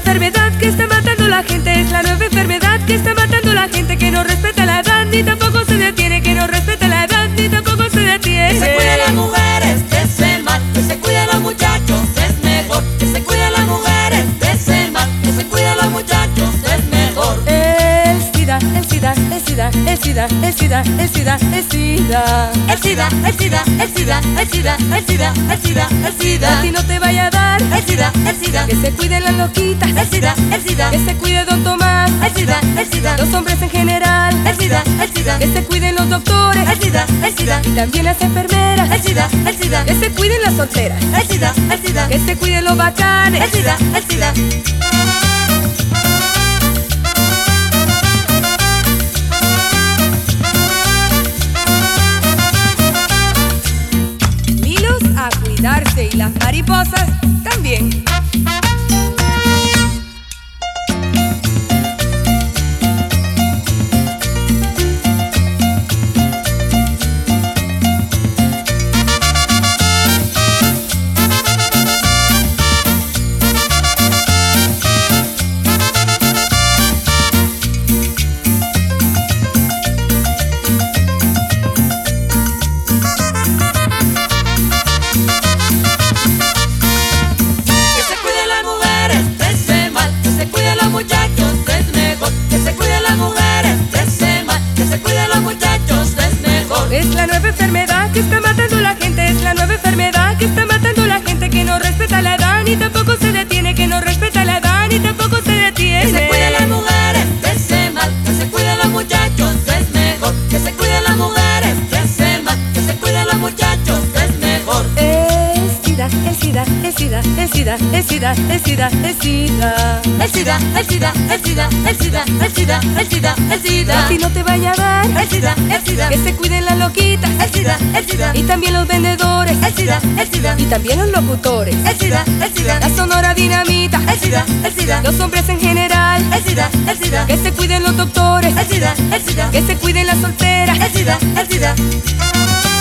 enfermedad que está matando la gente, es la nueva enfermedad que está matando la gente, que no respeta la edad ni tampoco se detiene, que no respeta la edad ni tampoco se detiene. Que se cuiden las mujeres de ese mal, que se cuiden los muchachos, es mejor. Que se cuiden las mujeres de ese mal, que se cuiden los muchachos, es mejor. El SIDA, el SIDA, el SIDA, el SIDA, el SIDA, el SIDA, el SIDA. El SIDA, el SIDA, el SIDA, el SIDA, el SIDA, el SIDA, el SIDA. A ti no te vaya a dar El SIDA, el SIDA, que se cuiden las loquitas, el SIDA, el SIDA, que se cuide Don Tomás, el SIDA, el SIDA, los hombres en general, el SIDA, el SIDA, que se cuiden los doctores, el SIDA, el SIDA, y también las enfermeras, el SIDA, el SIDA, que se cuiden las solteras, el SIDA, el SIDA, que se cuiden los bacanes, el SIDA, el SIDA. Niños a cuidarse y las mariposas también. Es la nueva enfermedad que está matando la gente, es la nueva enfermedad que está matando la gente, que no respeta la edad ni tampoco se detiene, que no respeta la edad ni tampoco se detiene. Que se cuiden las mujeres de ese mal, que se cuiden los muchachos, es mejor. Que se cuiden las mujeres de ese mal, que se cuiden los muchachos, es mejor. El SIDA, el SIDA, el SIDA, el SIDA, el SIDA, el SIDA, el SIDA. El SIDA, el SIDA, el SIDA, el SIDA, el SIDA, el SIDA, el SIDA. A ti no te vaya a dar El SIDA, el SIDA, que se cuiden las loquitas, el SIDA, el SIDA, y también los vendedores, el SIDA, el SIDA, y también los locutores, el SIDA, el SIDA, la Sonora Dinamita, el SIDA, el SIDA, los hombres en general, el SIDA, el SIDA, que se cuiden los doctores, el SIDA, el SIDA, que se cuiden las solteras, el SIDA, el SIDA.